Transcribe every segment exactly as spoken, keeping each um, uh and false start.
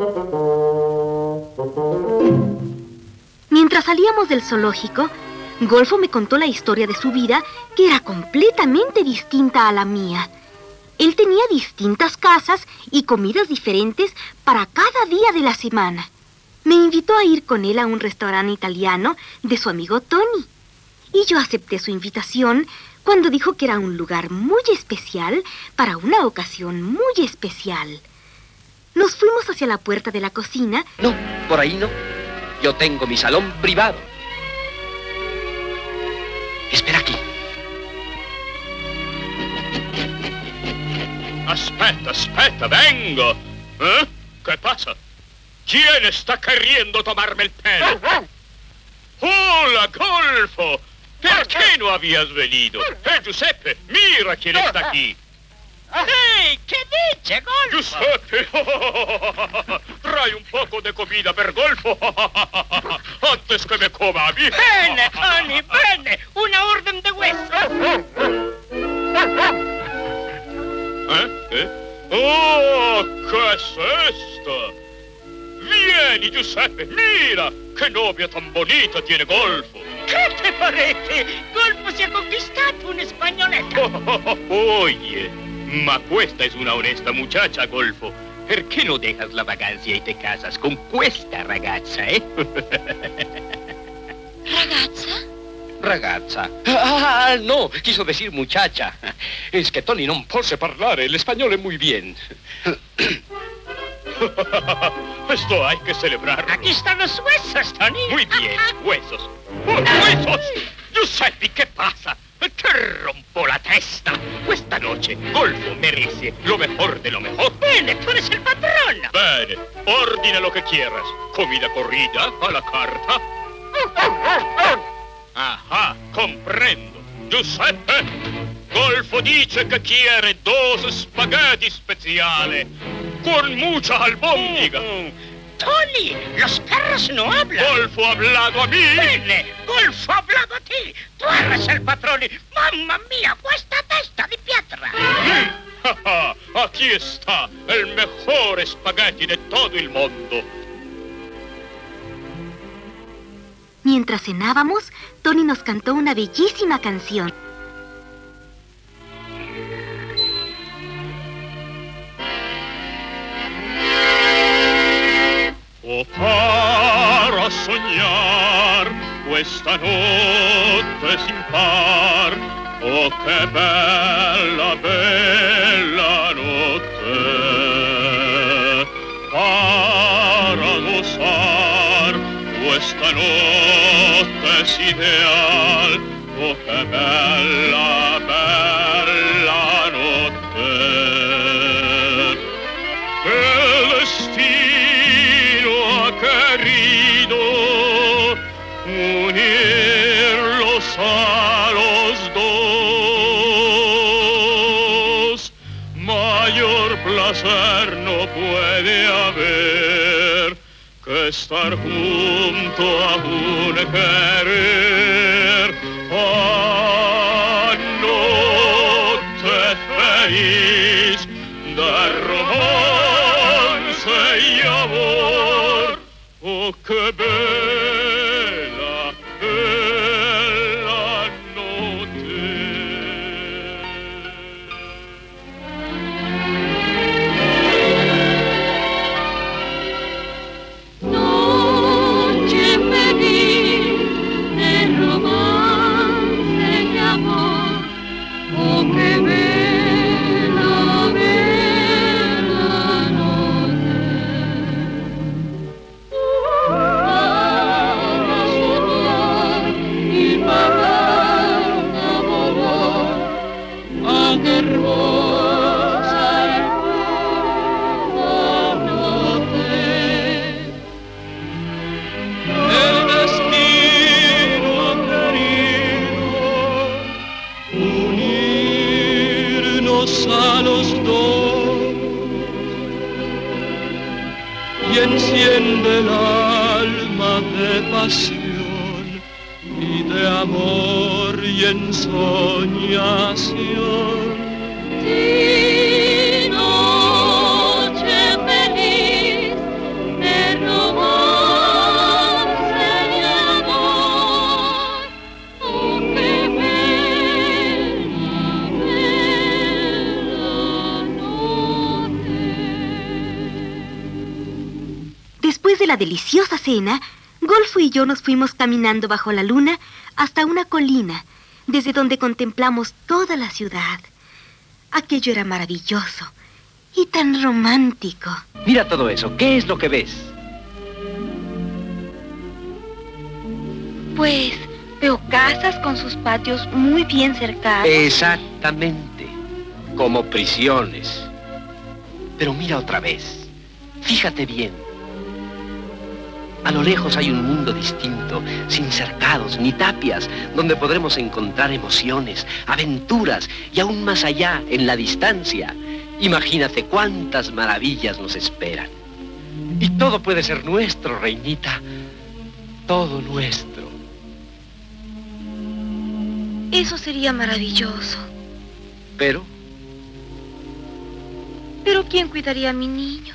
Mientras salíamos del zoológico, Golfo me contó la historia de su vida, que era completamente distinta a la mía. Él tenía distintas casas y comidas diferentes para cada día de la semana. Me invitó a ir con él a un restaurante italiano de su amigo Tony. Y yo acepté su invitación cuando dijo que era un lugar muy especial para una ocasión muy especial. Nos fuimos hacia la puerta de la cocina. No, por ahí no. Yo tengo mi salón privado. Espera aquí. Aspetta, aspetta, vengo. ¿Eh? ¿Qué pasa? ¿Quién está queriendo tomarme el pelo? ¡Hola, Golfo! ¿Por qué no habías venido? ¡Eh, Giuseppe! ¡Mira quién está aquí! ¡Hey! ¿Qué dice, Golfo? Giuseppe! Trae un poco de comida per Golfo antes que me coma a mí. Bene, Tony, bene. Una orden de hueso. ¿Eh? ¿Eh? ¡Oh! ¿Qué es esto? Vieni, Giuseppe, mira! ¡Qué novia tan bonita tiene Golfo! ¿Qué te parece? Golfo se ha conquistato una españoleta. Oye, ma questa es una honesta muchacha, Golfo. Perché no dejas la vagancia y te casas con questa ragazza, eh? ¿Ragazza? Ragazza. Ah, no, quiso decir muchacha. Es que Tony non posse parlare el español muy bien. Esto hay que celebrarlo. Aquí están los huesos, Tony. Muy bien, huesos. ¡Oh, huesos! Giuseppe, ¿qué pasa? Te rompo la testa. Esta noche, Golfo merece lo mejor de lo mejor. Bene, tú eres el patrono. Bene, ordina lo que quieras. Comida corrida, a la carta. Ajá, comprendo. Giuseppe, Golfo dice que quiere dos spaghetti speciali con mucha albóndiga. Mm. Tony, los perros no hablan. Golfo ha hablado a mí. Bene, Golfo ha hablado a ti. Tú eres el patrón. Mamma mía, cuesta testa de piedra. Mm. Aquí está el mejor espagueti de todo el mundo. Mientras cenábamos, Tony nos cantó una bellísima canción. Oh, para soñar questa notte sin par. Oh, che bella, bella notte. Para gozar questa notte es ideal. Oh, che bella, bella notte. El destino ha querido unirlos a los dos. Mayor placer no puede haber que estar junto a un querer. Ah, noche feliz de romance y amor. Oh, qué bella, bella noche. Noche feliz de romance y amor. Oh, qué bella, bella noche. Para soñar y para enamorar, ah, qué hermosa y buena noche. El destino ha querido unirnos a los dos y enciende el alma de pasión y de amor y ensoñación. Sí, noche feliz de la deliciosa cena, Golfo y yo nos fuimos caminando bajo la luna hasta una colina, desde donde contemplamos toda la ciudad. Aquello era maravilloso y tan romántico. Mira todo eso. ¿Qué es lo que ves? Pues veo casas con sus patios muy bien cercados. Exactamente. Como prisiones. Pero mira otra vez. Fíjate bien. A lo lejos hay un mundo distinto, sin cercados ni tapias, donde podremos encontrar emociones, aventuras y aún más allá, en la distancia. Imagínate cuántas maravillas nos esperan. Y todo puede ser nuestro, reinita. Todo nuestro. Eso sería maravilloso. Pero... ¿Pero quién cuidaría a mi niño?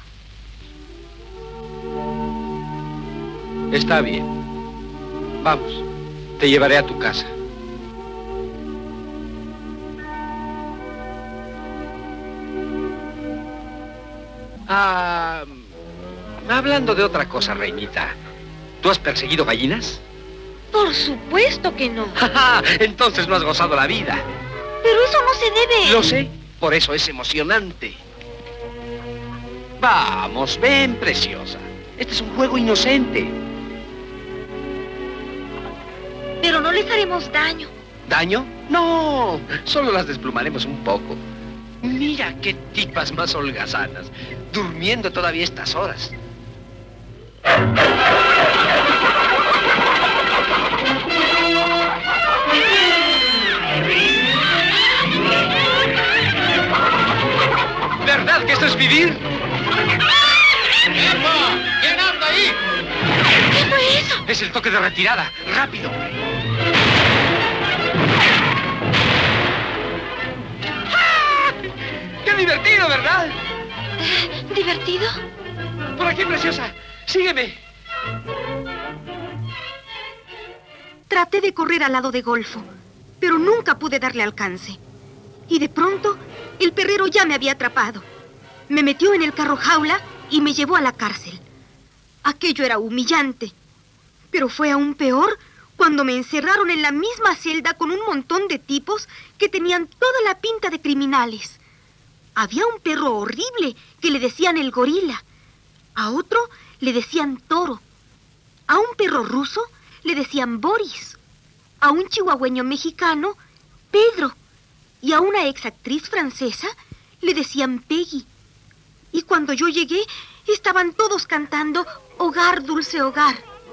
Está bien. Vamos, te llevaré a tu casa. Ah, hablando de otra cosa, reinita. ¿Tú has perseguido gallinas? Por supuesto que no. Entonces no has gozado la vida. Pero eso no se debe. Lo sé, por eso es emocionante. Vamos, ven, preciosa. Este es un juego inocente. Pero no les haremos daño. ¿Daño? No, solo las desplumaremos un poco. Mira qué tipas más holgazanas, durmiendo todavía estas horas. ¿Verdad que esto es vivir? ¿Quién anda ahí? ¿Qué fue eso? Es el toque de retirada. ¡Rápido! ¡Ah! ¡Qué divertido, ¿verdad? Eh, ¿Divertido? Por aquí, preciosa. Sígueme. Traté de correr al lado de Golfo, pero nunca pude darle alcance. Y de pronto, el perrero ya me había atrapado. Me metió en el carro jaula y me llevó a la cárcel. Aquello era humillante. Pero fue aún peor cuando me encerraron en la misma celda con un montón de tipos que tenían toda la pinta de criminales. Había un perro horrible que le decían el gorila. A otro le decían Toro. A un perro ruso le decían Boris. A un chihuahueño mexicano, Pedro. Y a una exactriz francesa le decían Peggy. Y cuando yo llegué, estaban todos cantando Hogar, dulce hogar.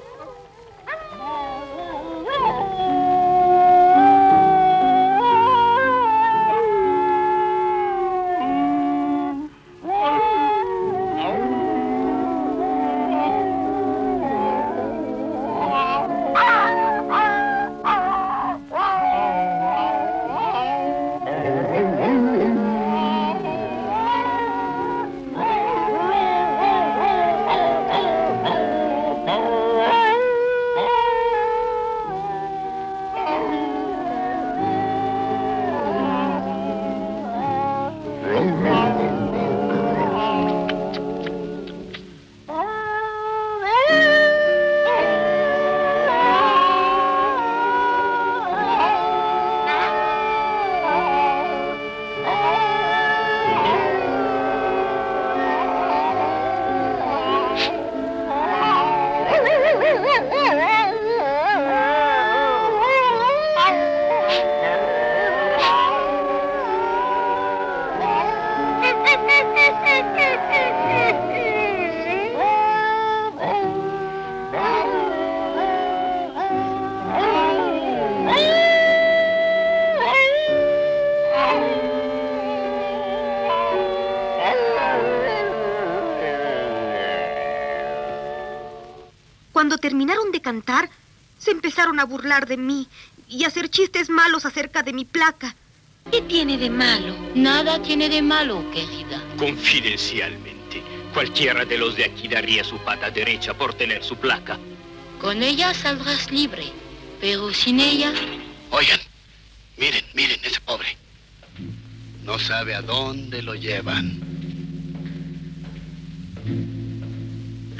Cuando terminaron de cantar, se empezaron a burlar de mí y a hacer chistes malos acerca de mi placa. ¿Qué tiene de malo? Nada tiene de malo, querida. Confidencialmente, cualquiera de los de aquí daría su pata derecha por tener su placa. Con ella saldrás libre, pero sin ella... Oigan, miren, miren, ese pobre. No sabe a dónde lo llevan.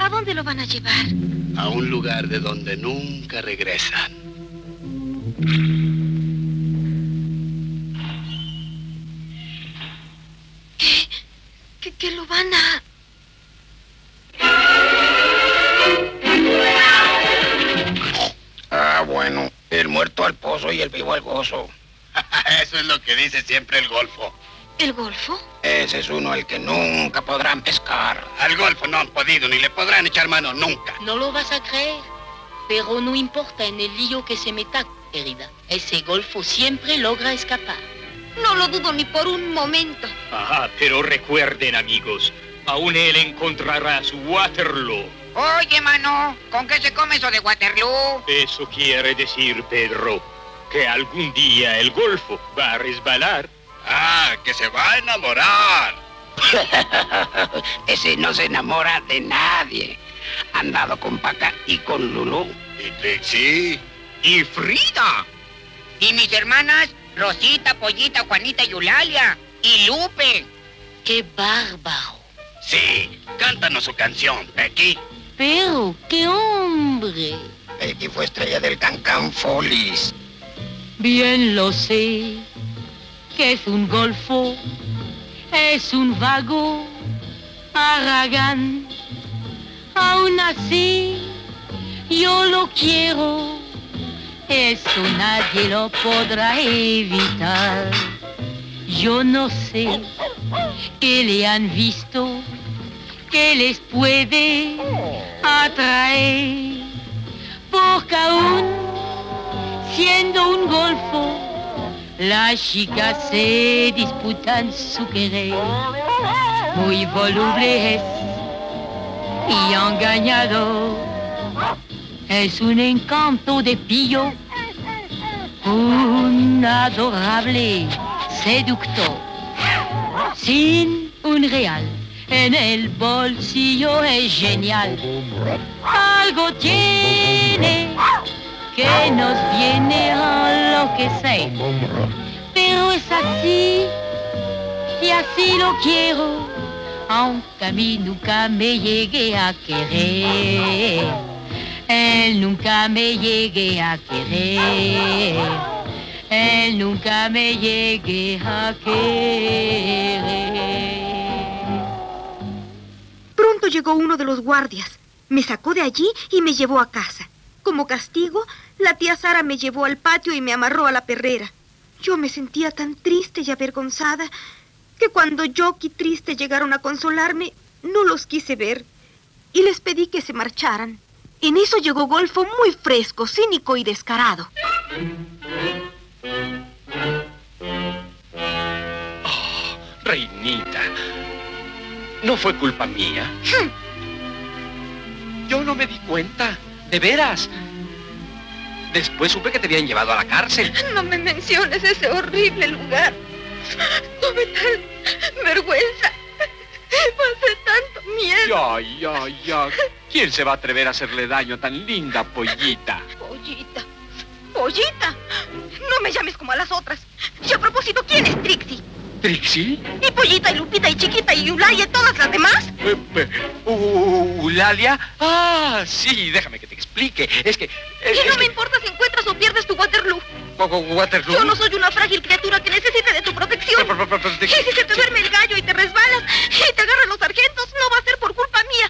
¿A dónde lo van a llevar? A un lugar de donde nunca regresan. ¿Qué? ¿Qué, qué lo van a...? Ah, bueno. El muerto al pozo y el vivo al gozo. Eso es lo que dice siempre el Golfo. ¿El Golfo? Ese es uno al que nunca podrán pescar. Al Golfo no han podido ni le podrán echar mano nunca. No lo vas a creer, pero no importa en el lío que se meta, querida. Ese golfo siempre logra escapar. No lo dudo ni por un momento. Ah, pero recuerden, amigos, aún él encontrará su Waterloo. Oye, mano, ¿con qué se come eso de Waterloo? Eso quiere decir, Pedro, que algún día el Golfo va a resbalar. Ah, que se va a enamorar. Ese no se enamora de nadie. Han dado con Paca y con Lulú. ¿Y Trixie? ¡Y Frida! Y mis hermanas, Rosita, Pollita, Juanita y Eulalia. Y Lupe. ¡Qué bárbaro! Sí, cántanos su canción, Pequi. Pero, qué hombre. Pequi fue estrella del Cancan Follies. Bien lo sé, que es un golfo, es un vago, haragán. Aún así, yo lo quiero, eso nadie lo podrá evitar. Yo no sé qué le han visto, qué les puede atraer, porque aún siendo un golfo, las chicas se disputan su querer. Muy voluble es y engañado, es un encanto de pillo, un adorable seductor, sin un real en el bolsillo es genial. Algo tiene que nos viene a enloquecer, pero es así y así lo quiero, aunque a mí nunca me llegue a querer. Él nunca me llegue a querer, él nunca me llegue a querer. Pronto llegó uno de los guardias. Me sacó de allí y me llevó a casa. Como castigo, la tía Sara me llevó al patio y me amarró a la perrera. Yo me sentía tan triste y avergonzada que cuando Jock y Triste llegaron a consolarme, no los quise ver y les pedí que se marcharan. En eso llegó Golfo muy fresco, cínico y descarado. Oh, reinita, no fue culpa mía. Yo no me di cuenta, de veras. Después supe que te habían llevado a la cárcel. No me menciones ese horrible lugar. Tuve tal vergüenza. Pasé tanto miedo. Ya, ya, ya. ¿Quién se va a atrever a hacerle daño a tan linda Pollita? Pollita. Pollita. No me llames como a las otras. Y a propósito, ¿quién es Trixie? ¿Trixie? ¿Y Pollita, y Lupita, y Chiquita, y Eulalia, y todas las demás? Eh, eh, uh, ¿Eulalia? Ah, sí, déjame que te explique. Es que... Es, y no es me que... importa si encuentras o pierdes tu Waterloo. ¿Waterloo? Yo no soy una frágil criatura que necesite de tu protección. Pero, pero, pero, pero, de... Y si se te duerme el gallo y te resbalas y te agarran los sargentos, no va a ser por culpa mía.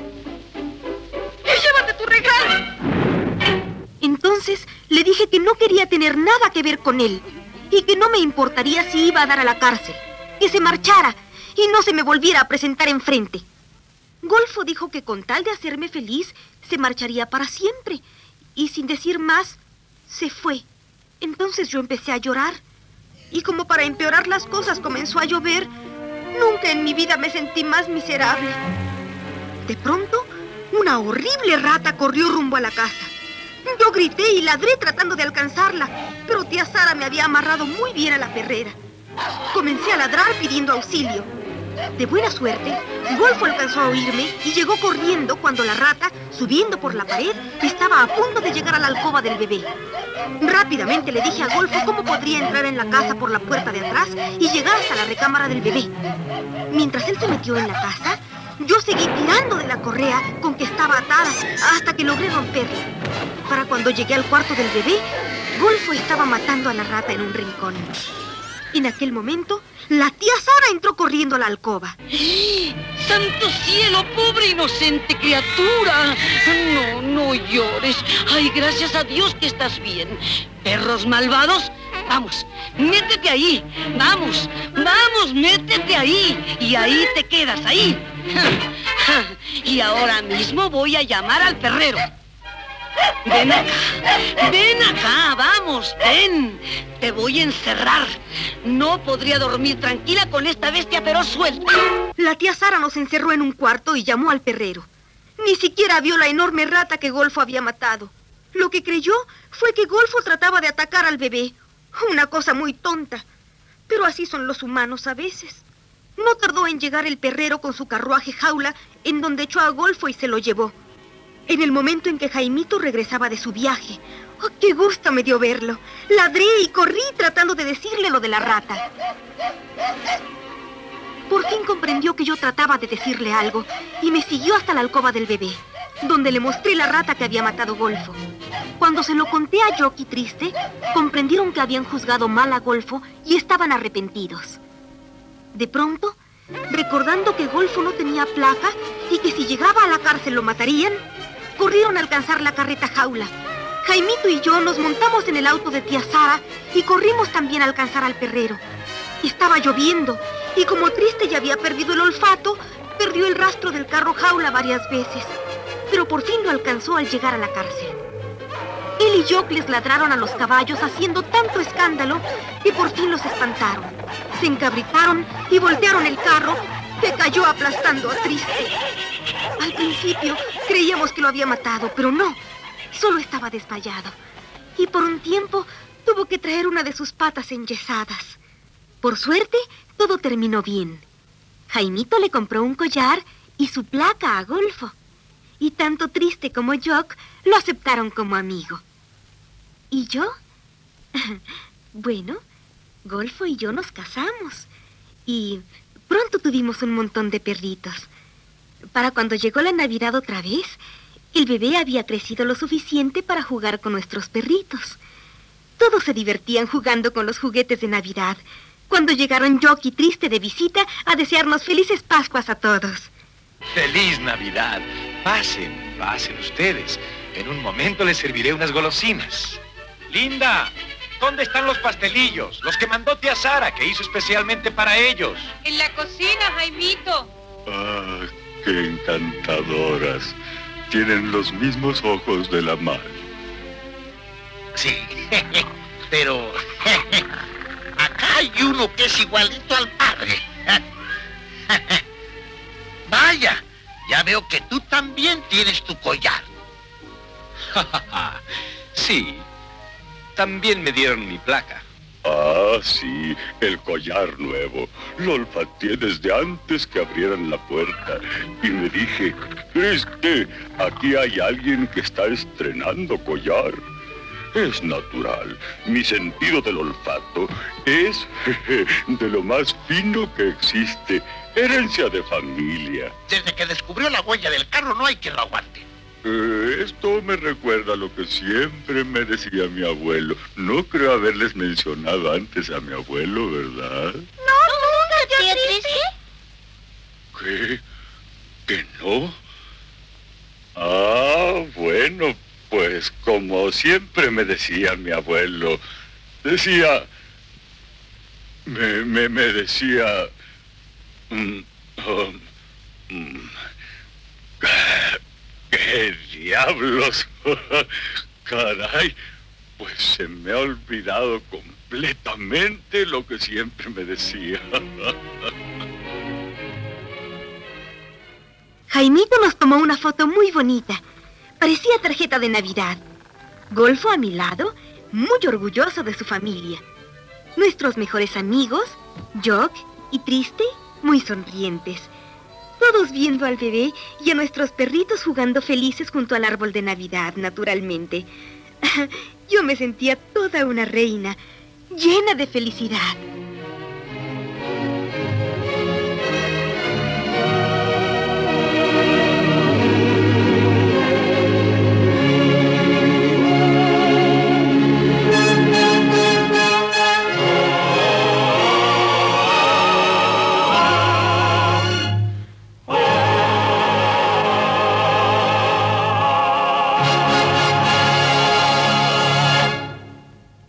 Y llévate tu regalo. Entonces le dije que no quería tener nada que ver con él y que no me importaría si iba a dar a la cárcel, que se marchara y no se me volviera a presentar enfrente. Golfo dijo que con tal de hacerme feliz, se marcharía para siempre y sin decir más, se fue. Entonces yo empecé a llorar y como para empeorar las cosas comenzó a llover. Nunca en mi vida me sentí más miserable. De pronto, una horrible rata corrió rumbo a la casa. Yo grité y ladré tratando de alcanzarla, pero tía Sara me había amarrado muy bien a la perrera. Comencé a ladrar pidiendo auxilio. De buena suerte, Golfo alcanzó a oírme y llegó corriendo cuando la rata, subiendo por la pared, estaba a punto de llegar a la alcoba del bebé. Rápidamente le dije a Golfo cómo podría entrar en la casa por la puerta de atrás y llegar hasta la recámara del bebé. Mientras él se metió en la casa, Yo seguí tirando de la correa con que estaba atada hasta que logré romperla. Para cuando llegué al cuarto del bebé, Golfo estaba matando a la rata en un rincón. En aquel momento, la tía Sara entró corriendo a la alcoba. ¡Santo cielo, pobre inocente criatura! No, no llores. Ay, gracias a Dios que estás bien. Perros malvados, vamos, métete ahí. Vamos, vamos, métete ahí. Y ahí te quedas, ahí. Y ahora mismo voy a llamar al perrero. Ven acá, ven acá, vamos, ven. Te voy a encerrar. No podría dormir tranquila con esta bestia feroz suelta. La tía Sara nos encerró en un cuarto y llamó al perrero. Ni siquiera vio la enorme rata que Golfo había matado. Lo que creyó fue que Golfo trataba de atacar al bebé. Una cosa muy tonta. Pero así son los humanos a veces. No tardó en llegar el perrero con su carruaje jaula, en donde echó a Golfo y se lo llevó. En el momento en que Jaimito regresaba de su viaje. ¡Oh, qué gusto me dio verlo! Ladré y corrí tratando de decirle lo de la rata. Por fin comprendió que yo trataba de decirle algo y me siguió hasta la alcoba del bebé, donde le mostré la rata que había matado Golfo. Cuando se lo conté a Jockey Triste, comprendieron que habían juzgado mal a Golfo y estaban arrepentidos. De pronto, recordando que Golfo no tenía placa y que si llegaba a la cárcel lo matarían, corrieron a alcanzar la carreta jaula. Jaimito y yo nos montamos en el auto de tía Sara y corrimos también a alcanzar al perrero. Estaba lloviendo y como Triste ya había perdido el olfato, perdió el rastro del carro jaula varias veces, pero por fin lo alcanzó al llegar a la cárcel. Él y Jock les ladraron a los caballos haciendo tanto escándalo que por fin los espantaron. Se encabritaron y voltearon el carro, que cayó aplastando a Triste. Al principio creíamos que lo había matado, pero no, solo estaba desmayado. Y por un tiempo tuvo que traer una de sus patas enyesadas. Por suerte, todo terminó bien. Jaimito le compró un collar y su placa a Golfo. Y tanto Triste como Jock lo aceptaron como amigo. ¿Y yo? Bueno, Golfo y yo nos casamos. Y pronto tuvimos un montón de perritos. Para cuando llegó la Navidad otra vez, el bebé había crecido lo suficiente para jugar con nuestros perritos. Todos se divertían jugando con los juguetes de Navidad, cuando llegaron Jock y Triste de visita a desearnos felices Pascuas a todos. ¡Feliz Navidad! Pasen, pasen ustedes. En un momento les serviré unas golosinas. Linda, ¿dónde están los pastelillos? Los que mandó tía Sara, que hizo especialmente para ellos. En la cocina, Jaimito. ¡Ah, qué encantadoras! Tienen los mismos ojos de la mar. Sí, pero acá hay uno que es igualito al padre. Vaya, ya veo que tú también tienes tu collar. Sí, también me dieron mi placa. Ah, sí, el collar nuevo. Lo olfateé desde antes que abrieran la puerta. Y me dije, Triste, aquí hay alguien que está estrenando collar. Es natural. Mi sentido del olfato es de lo más fino que existe. Herencia de familia. Desde que descubrió la huella del carro no hay quien lo aguante. Eh, esto me recuerda a lo que siempre me decía mi abuelo. No creo haberles mencionado antes a mi abuelo, ¿verdad? No, nunca, tía ¿Qué? Triste. ¿Que no? Ah, bueno, pues como siempre me decía mi abuelo. Decía... Me, me, me decía... Um, um, um, ¡Qué diablos! Caray, pues se me ha olvidado completamente lo que siempre me decía. Jaimito nos tomó una foto muy bonita. Parecía tarjeta de Navidad. Golfo a mi lado, muy orgulloso de su familia. Nuestros mejores amigos, Jock y Triste, muy sonrientes. Todos viendo al bebé y a nuestros perritos jugando felices junto al árbol de Navidad, naturalmente. Yo me sentía toda una reina, llena de felicidad.